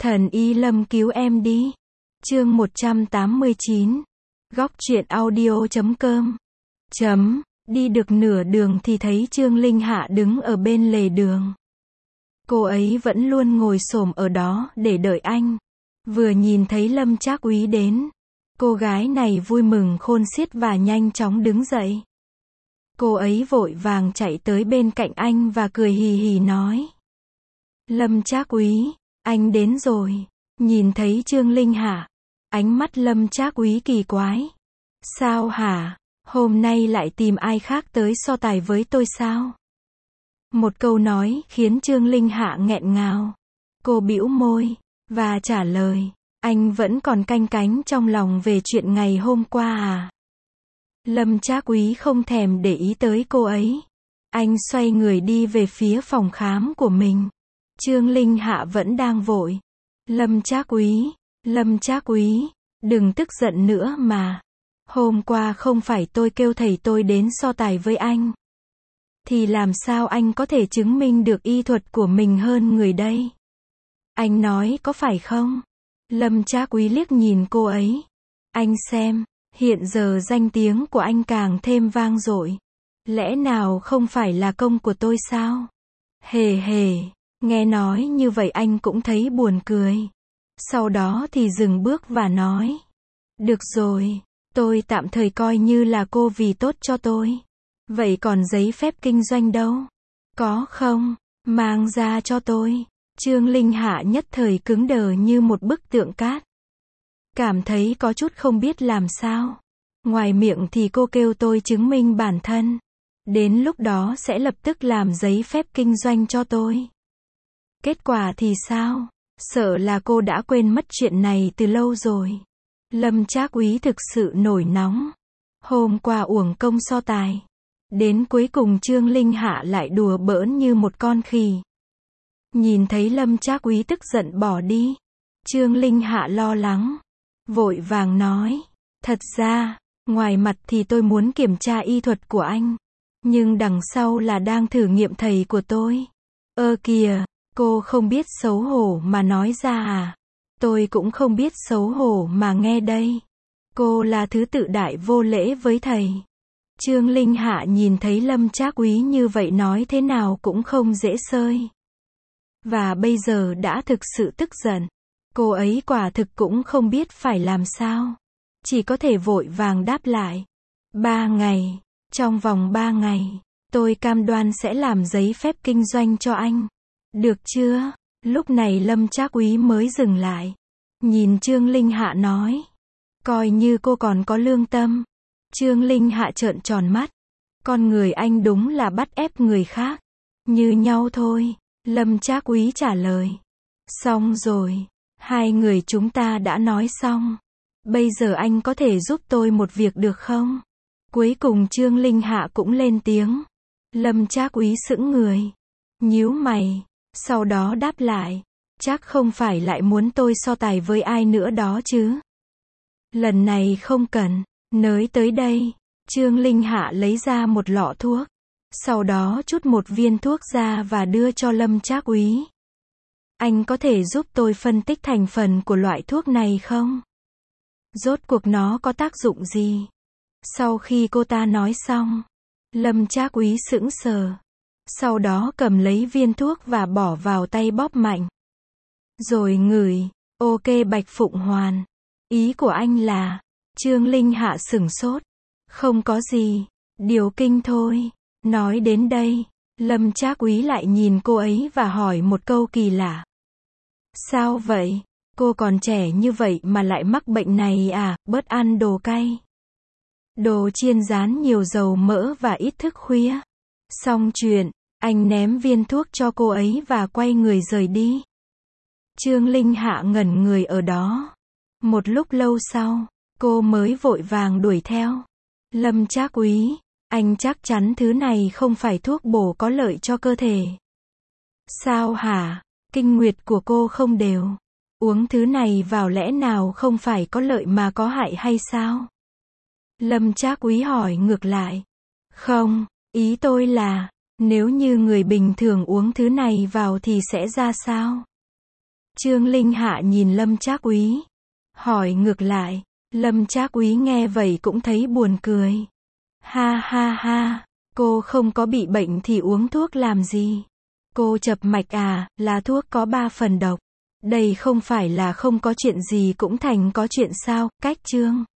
Thần Y Lâm cứu em đi. Chương 189. Góc truyện audio.com. Đi được nửa đường thì thấy Trương Linh Hạ đứng ở bên lề đường. Cô ấy vẫn luôn ngồi xổm ở đó để đợi anh. Vừa nhìn thấy Lâm Trác Úy đến, cô gái này vui mừng khôn xiết và nhanh chóng đứng dậy. Cô ấy vội vàng chạy tới bên cạnh anh và cười hì hì nói: Lâm Trác Úy, anh đến rồi. Nhìn thấy Trương Linh Hạ, ánh mắt Lâm Trác Úy kỳ quái. Sao hả? Hôm nay lại tìm ai khác tới so tài với tôi sao? Một câu nói khiến Trương Linh Hạ nghẹn ngào. Cô bĩu môi và trả lời: anh vẫn còn canh cánh trong lòng về chuyện ngày hôm qua à? Lâm Trác Úy không thèm để ý tới cô ấy. Anh xoay người đi về phía phòng khám của mình. Trương Linh Hạ vẫn đang vội. Lâm Trác Úy, đừng tức giận nữa mà. Hôm qua không phải tôi kêu thầy tôi đến so tài với anh. Thì làm sao anh có thể chứng minh được y thuật của mình hơn người đây? Anh nói có phải không? Lâm Trác Úy liếc nhìn cô ấy. Anh xem, hiện giờ danh tiếng của anh càng thêm vang dội. Lẽ nào không phải là công của tôi sao? Hề hề, nghe nói như vậy anh cũng thấy buồn cười. Sau đó thì dừng bước và nói: được rồi, tôi tạm thời coi như là cô vì tốt cho tôi. Vậy còn giấy phép kinh doanh đâu? Có không? Mang ra cho tôi. Trương Linh Hạ nhất thời cứng đờ như một bức tượng cát. Cảm thấy có chút không biết làm sao. Ngoài miệng thì cô kêu tôi chứng minh bản thân. Đến lúc đó sẽ lập tức làm giấy phép kinh doanh cho tôi. Kết quả thì sao? Sợ là cô đã quên mất chuyện này từ lâu rồi. Lâm Trác Úy thực sự nổi nóng. Hôm qua uổng công so tài. Đến cuối cùng Trương Linh Hạ lại đùa bỡn như một con khỉ. Nhìn thấy Lâm Trác Úy tức giận bỏ đi, Trương Linh Hạ lo lắng, vội vàng nói: thật ra, ngoài mặt thì tôi muốn kiểm tra y thuật của anh, nhưng đằng sau là đang thử nghiệm thầy của tôi. Ơ kìa, cô không biết xấu hổ mà nói ra à? Tôi cũng không biết xấu hổ mà nghe đây. Cô là thứ tự đại vô lễ với thầy. Trương Linh Hạ nhìn thấy Lâm Trác Úy như vậy nói thế nào cũng không dễ sơi. Và bây giờ đã thực sự tức giận. Cô ấy quả thực cũng không biết phải làm sao. Chỉ có thể vội vàng đáp lại: 3 ngày. Trong vòng 3 ngày, tôi cam đoan sẽ làm giấy phép kinh doanh cho anh. Được chưa? Lúc này Lâm Trác Úy mới dừng lại. Nhìn Trương Linh Hạ nói: coi như cô còn có lương tâm. Trương Linh Hạ trợn tròn mắt. Con người anh đúng là bắt ép người khác. Như nhau thôi. Lâm Trác Úy trả lời. Xong rồi. Hai người chúng ta đã nói xong. Bây giờ anh có thể giúp tôi một việc được không? Cuối cùng Trương Linh Hạ cũng lên tiếng. Lâm Trác Úy sững người. Nhíu mày. Sau đó đáp lại: chắc không phải lại muốn tôi so tài với ai nữa đó chứ? Lần này không cần. Nới tới đây. Trương Linh Hạ lấy ra một lọ thuốc. Sau đó trút một viên thuốc ra và đưa cho Lâm Trác Úy. Anh có thể giúp tôi phân tích thành phần của loại thuốc này không? Rốt cuộc nó có tác dụng gì? Sau khi cô ta nói xong, Lâm Trác Úy sững sờ. Sau đó cầm lấy viên thuốc và bỏ vào tay bóp mạnh. Rồi ngửi. Ok Bạch Phụng Hoàn. Ý của anh là... Trương Linh Hạ sửng sốt. Không có gì. Điều kinh thôi. Nói đến đây, Lâm Trác Úy lại nhìn cô ấy và hỏi một câu kỳ lạ. Sao vậy? Cô còn trẻ như vậy mà lại mắc bệnh này à? Bớt ăn đồ cay. Đồ chiên rán nhiều dầu mỡ và ít thức khuya. Xong chuyện, anh ném viên thuốc cho cô ấy và quay người rời đi. Trương Linh Hạ ngẩn người ở đó. Một lúc lâu sau, cô mới vội vàng đuổi theo. Lâm Trác Úy, anh chắc chắn thứ này không phải thuốc bổ có lợi cho cơ thể. Sao hả? Kinh nguyệt của cô không đều. Uống thứ này vào lẽ nào không phải có lợi mà có hại hay sao? Lâm Trác Úy hỏi ngược lại. Không, ý tôi là, nếu như người bình thường uống thứ này vào thì sẽ ra sao? Trương Linh Hạ nhìn Lâm Trác Úy. Hỏi ngược lại. Lâm Trác Úy nghe vậy cũng thấy buồn cười. Ha ha ha, cô không có bị bệnh thì uống thuốc làm gì? Cô chập mạch à, là thuốc có 3 phần độc. Đây không phải là không có chuyện gì cũng thành có chuyện sao, cách Trương.